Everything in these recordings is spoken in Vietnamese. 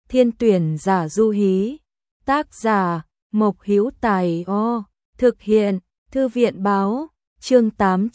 Thiên tuyển giả du hí. Tác giả Mộc Hữu Tài. Thực hiện Thư viện báo. Chương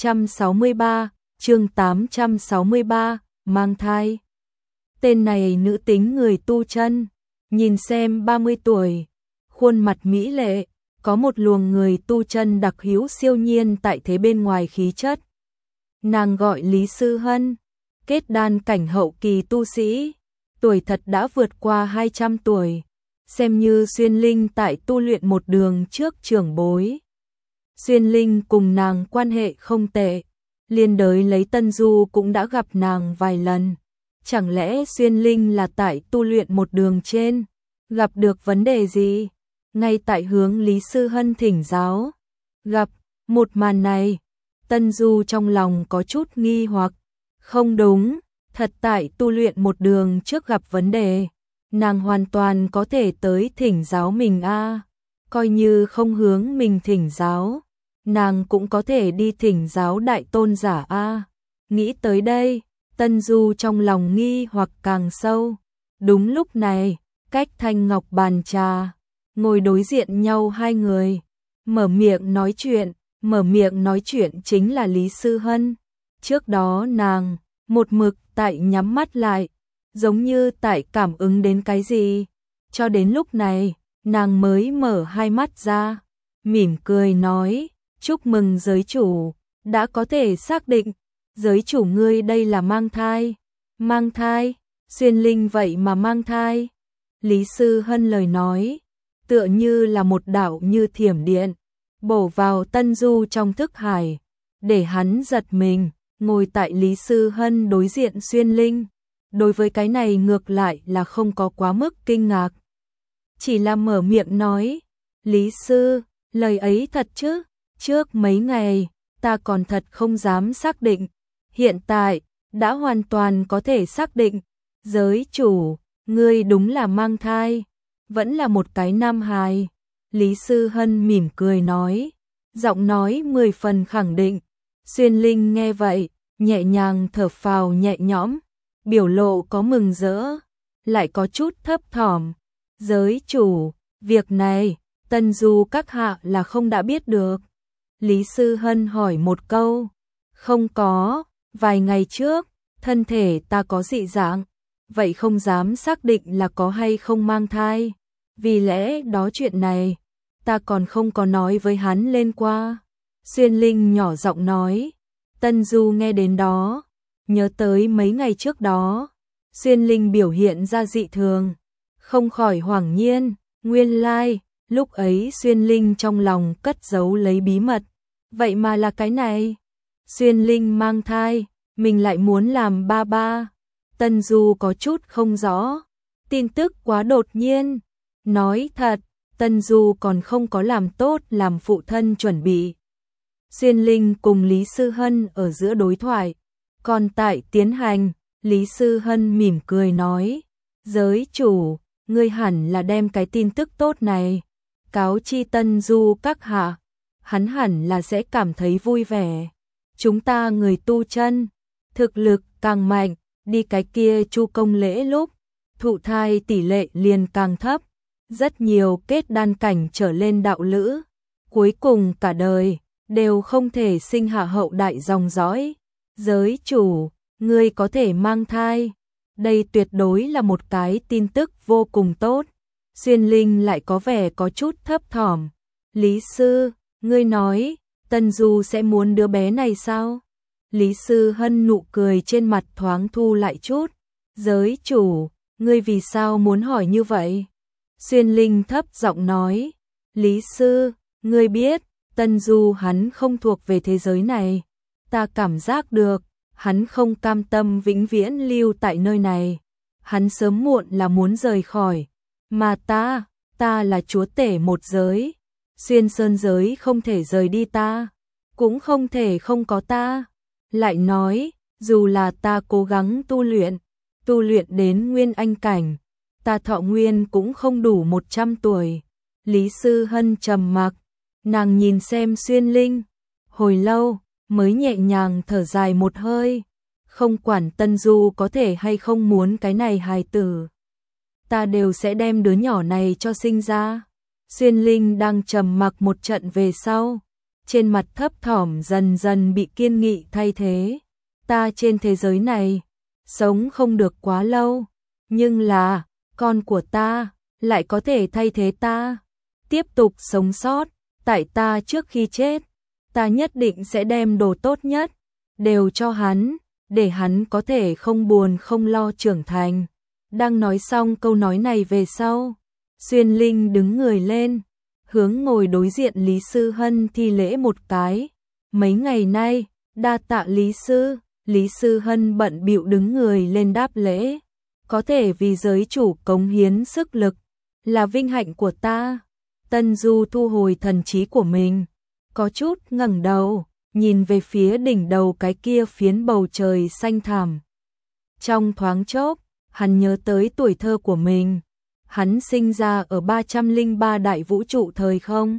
863, mang thai. Tên này nữ tính người tu chân, nhìn xem 30 tuổi, khuôn mặt mỹ lệ, có một luồng người tu chân đặc hữu siêu nhiên tại thế bên ngoài khí chất. Nàng gọi Lý Sư Hân, kết đan cảnh hậu kỳ tu sĩ, tuổi thật đã vượt qua 200 tuổi, xem như Xuyên Linh tại tu luyện một đường trước trưởng bối. Xuyên Linh cùng nàng quan hệ không tệ, liên đới lấy Tân Du cũng đã gặp nàng vài lần. Chẳng lẽ Xuyên Linh là tại tu luyện một đường trên, gặp được vấn đề gì? Ngay tại hướng Lý Sư Hân thỉnh giáo, gặp một màn này, Tân Du trong lòng có chút nghi hoặc. Không đúng, thật tại tu luyện một đường trước gặp vấn đề, nàng hoàn toàn có thể tới thỉnh giáo mình a. Coi như không hướng mình thỉnh giáo, nàng cũng có thể đi thỉnh giáo đại tôn giả a. Nghĩ tới đây, Tân Du trong lòng nghi hoặc càng sâu. Đúng lúc này, cách thanh ngọc bàn trà, ngồi đối diện nhau hai người, mở miệng nói chuyện chính là Lý Sư Hân. Trước đó nàng một mực tại nhắm mắt lại, giống như tại cảm ứng đến cái gì, cho đến lúc này, nàng mới mở hai mắt ra, mỉm cười nói: "Chúc mừng giới chủ, đã có thể xác định, giới chủ ngươi đây là mang thai." Mang thai? Xuyên Linh vậy mà mang thai? Lý Sư Hân lời nói, tựa như là một đạo như thiểm điện, bổ vào Tân Du trong thức hải, để hắn giật mình. Ngồi tại Lý Sư Hân đối diện Xuyên Linh, đối với cái này ngược lại là không có quá mức kinh ngạc. Chỉ là mở miệng nói: "Lý Sư, lời ấy thật chứ? Trước mấy ngày, ta còn thật không dám xác định, hiện tại, đã hoàn toàn có thể xác định, giới chủ, ngươi đúng là mang thai, vẫn là một cái nam hài." Lý Sư Hân mỉm cười nói, giọng nói 10 phần khẳng định. Xuyên Linh nghe vậy, nhẹ nhàng thở phào nhẹ nhõm, biểu lộ có mừng rỡ, lại có chút thấp thỏm. "Giới chủ, việc này, Tân Du các hạ là không đã biết được?" Lý Sư Hân hỏi một câu. "Không có, vài ngày trước, thân thể ta có dị dạng, vậy không dám xác định là có hay không mang thai. Vì lẽ đó chuyện này, ta còn không có nói với hắn lên qua." Xuyên Linh nhỏ giọng nói. Tân Du nghe đến đó, nhớ tới mấy ngày trước đó, Xuyên Linh biểu hiện ra dị thường, không khỏi hoảng nhiên, nguyên lai, lúc ấy Xuyên Linh trong lòng cất giấu lấy bí mật, vậy mà là cái này. Xuyên Linh mang thai, mình lại muốn làm ba ba. Tân Du có chút không rõ, tin tức quá đột nhiên. Nói thật, Tân Du còn không có làm tốt làm phụ thân chuẩn bị. Xuyên Linh cùng Lý Sư Hân ở giữa đối thoại, còn tại tiến hành, Lý Sư Hân mỉm cười nói: "Giới chủ, ngươi hẳn là đem cái tin tức tốt này cáo chi Tân Du các hạ, hắn hẳn là sẽ cảm thấy vui vẻ. Chúng ta người tu chân, thực lực càng mạnh, đi cái kia chu công lễ lúc, thụ thai tỷ lệ liền càng thấp. Rất nhiều kết đan cảnh trở lên đạo lữ, cuối cùng cả đời đều không thể sinh hạ hậu đại dòng dõi. Giới chủ, ngươi có thể mang thai, đây tuyệt đối là một cái tin tức vô cùng tốt." Xuyên Linh lại có vẻ có chút thấp thỏm. "Lý Sư, ngươi nói, Tân Du sẽ muốn đứa bé này sao?" Lý Sư Hân nụ cười trên mặt thoáng thu lại chút. "Giới chủ, ngươi vì sao muốn hỏi như vậy?" Xuyên Linh thấp giọng nói. "Lý Sư, ngươi biết, Tân Du hắn không thuộc về thế giới này. Ta cảm giác được, hắn không cam tâm vĩnh viễn lưu tại nơi này. Hắn sớm muộn là muốn rời khỏi. Mà ta là chúa tể một giới. Xuyên Sơn giới không thể rời đi ta, cũng không thể không có ta. Lại nói, dù là ta cố gắng tu luyện đến nguyên anh cảnh, ta thọ nguyên cũng không đủ 100 tuổi. Lý Sư Hân trầm mặc, nàng nhìn xem Xuyên Linh, hồi lâu, mới nhẹ nhàng thở dài một hơi, không quản Tân Du có thể hay không muốn cái này hài tử. ta đều sẽ đem đứa nhỏ này cho sinh ra. Xuyên Linh đang trầm mặc một trận về sau, trên mặt thấp thỏm dần dần bị kiên nghị thay thế. Ta trên thế giới này, sống không được quá lâu, nhưng là, con của ta, lại có thể thay thế ta, tiếp tục sống sót, tại ta trước khi chết, ta nhất định sẽ đem đồ tốt nhất, đều cho hắn, để hắn có thể không buồn không lo trưởng thành. Đang nói xong câu nói này về sau, Xuyên Linh đứng người lên, hướng ngồi đối diện Lý Sư Hân thi lễ một cái. Mấy ngày nay, đa tạ Lý Sư. Lý Sư Hân bận bịu đứng người lên đáp lễ. Có thể vì giới chủ cống hiến sức lực, là vinh hạnh của ta. Tân Du thu hồi thần trí của mình, có chút ngẩng đầu, nhìn về phía đỉnh đầu cái kia phiến bầu trời xanh thẳm. Trong thoáng chốc, hắn nhớ tới tuổi thơ của mình. Hắn sinh ra ở 303 đại vũ trụ thời không.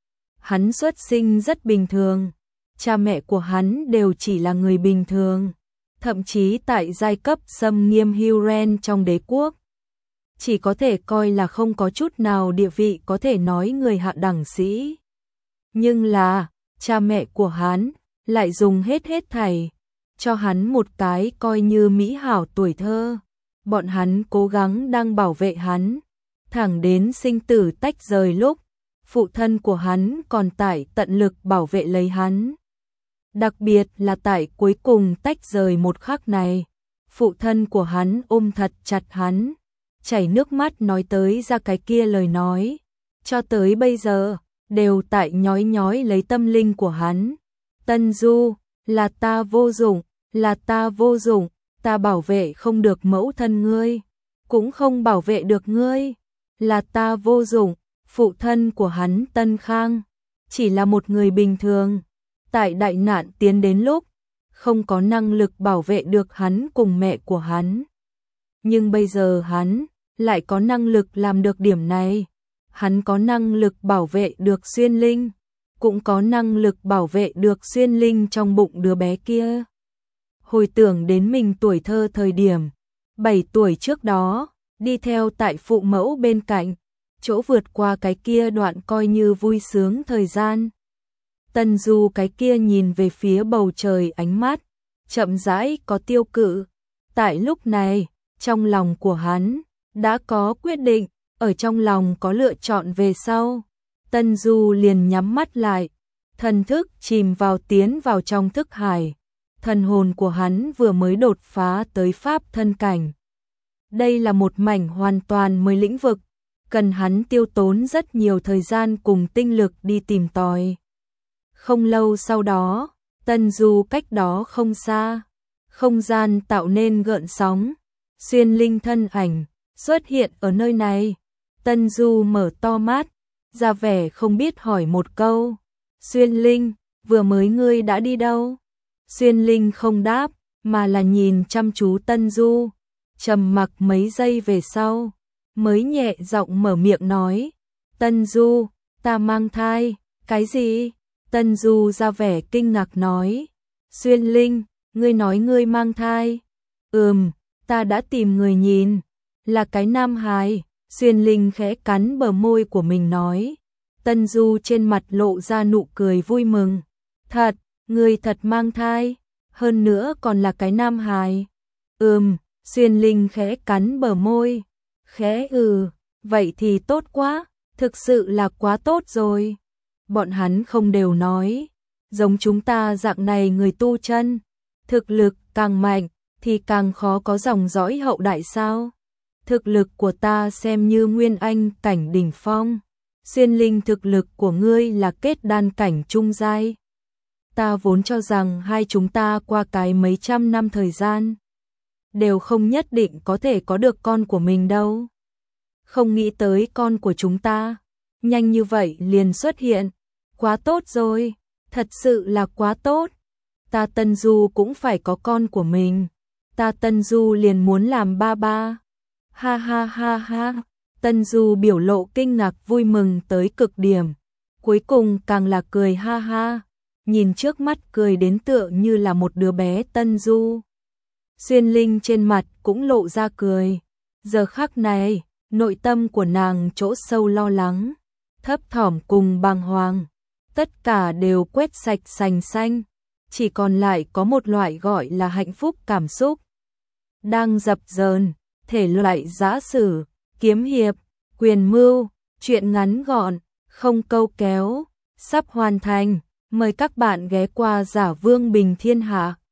Hắn xuất sinh rất bình thường, cha mẹ của hắn đều chỉ là người bình thường, thậm chí tại giai cấp xâm nghiêm Huren trong đế quốc, chỉ có thể coi là không có chút nào địa vị có thể nói người hạ đẳng sĩ. Nhưng là, cha mẹ của hắn lại dùng hết thảy, cho hắn một cái coi như mỹ hảo tuổi thơ. Bọn hắn cố gắng đang bảo vệ hắn, thẳng đến sinh tử tách rời lúc, phụ thân của hắn còn tại tận lực bảo vệ lấy hắn. Đặc biệt là tại cuối cùng tách rời một khắc này, phụ thân của hắn ôm thật chặt hắn, chảy nước mắt nói tới ra cái kia lời nói, cho tới bây giờ, đều tại nhói nhói lấy tâm linh của hắn. Tân Du, là ta vô dụng, là ta vô dụng, ta bảo vệ không được mẫu thân ngươi, cũng không bảo vệ được ngươi, là ta vô dụng. Phụ thân của hắn Tân Khang, chỉ là một người bình thường, tại đại nạn tiến đến lúc, không có năng lực bảo vệ được hắn cùng mẹ của hắn. Nhưng bây giờ hắn lại có năng lực làm được điểm này. Hắn có năng lực bảo vệ được Xuyên Linh, cũng có năng lực bảo vệ được Xuyên Linh trong bụng đứa bé kia. Hồi tưởng đến mình tuổi thơ thời điểm, 7 tuổi trước đó, đi theo tại phụ mẫu bên cạnh, chỗ vượt qua cái kia đoạn coi như vui sướng thời gian. Tân Du cái kia nhìn về phía bầu trời ánh mắt, chậm rãi có tiêu cự. Tại lúc này, trong lòng của hắn, đã có quyết định, ở trong lòng có lựa chọn về sau. Tân Du liền nhắm mắt lại, thần thức chìm vào tiến vào trong thức hải. Thần hồn của hắn vừa mới đột phá tới pháp thân cảnh. Đây là một mảnh hoàn toàn mới lĩnh vực, cần hắn tiêu tốn rất nhiều thời gian cùng tinh lực đi tìm tòi. Không lâu sau đó, Tân Du cách đó không xa, không gian tạo nên gợn sóng, Xuyên Linh thân ảnh xuất hiện ở nơi này. Tân Du mở to mắt, ra vẻ không biết hỏi một câu, Xuyên Linh, vừa mới ngươi đã đi đâu? Xuyên Linh không đáp, mà là nhìn chăm chú Tân Du, trầm mặc mấy giây về sau, mới nhẹ giọng mở miệng nói, Tân Du, ta mang thai. Cái gì? Tân Du ra vẻ kinh ngạc nói, Xuyên Linh, ngươi nói ngươi mang thai? Ta đã tìm người nhìn, là cái nam hài. Xuyên Linh khẽ cắn bờ môi của mình nói. Tân Du trên mặt lộ ra nụ cười vui mừng, thật, ngươi thật mang thai, hơn nữa còn là cái nam hài. Xuyên Linh khẽ cắn bờ môi, khẽ vậy thì tốt quá, thực sự là quá tốt rồi. Bọn hắn không đều nói, giống chúng ta dạng này người tu chân, thực lực càng mạnh thì càng khó có dòng dõi hậu đại sao? Thực lực của ta xem như nguyên anh cảnh đỉnh phong, Xuyên Linh thực lực của ngươi là kết đan cảnh trung giai. Ta vốn cho rằng hai chúng ta qua cái mấy trăm năm thời gian, đều không nhất định có thể có được con của mình đâu. Không nghĩ tới con của chúng ta, nhanh như vậy liền xuất hiện, quá tốt rồi, thật sự là quá tốt. Ta Tân Du cũng phải có con của mình, ta Tân Du liền muốn làm ba ba. Ha ha ha ha, Tân Du biểu lộ kinh ngạc vui mừng tới cực điểm, cuối cùng càng là cười ha ha, nhìn trước mắt cười đến tựa như là một đứa bé Tân Du. Xuyên Linh trên mặt cũng lộ ra cười, giờ khắc này, Nội tâm của nàng chỗ sâu lo lắng, thấp thỏm cùng bàng hoàng, tất cả đều quét sạch sành xanh, chỉ còn lại có một loại gọi là hạnh phúc cảm xúc. Đang dập dờn, thể loại giã sử, kiếm hiệp, quyền mưu, truyện ngắn gọn, không câu kéo, sắp hoàn thành, mời các bạn ghé qua Giả Vương Bình Thiên Hạ.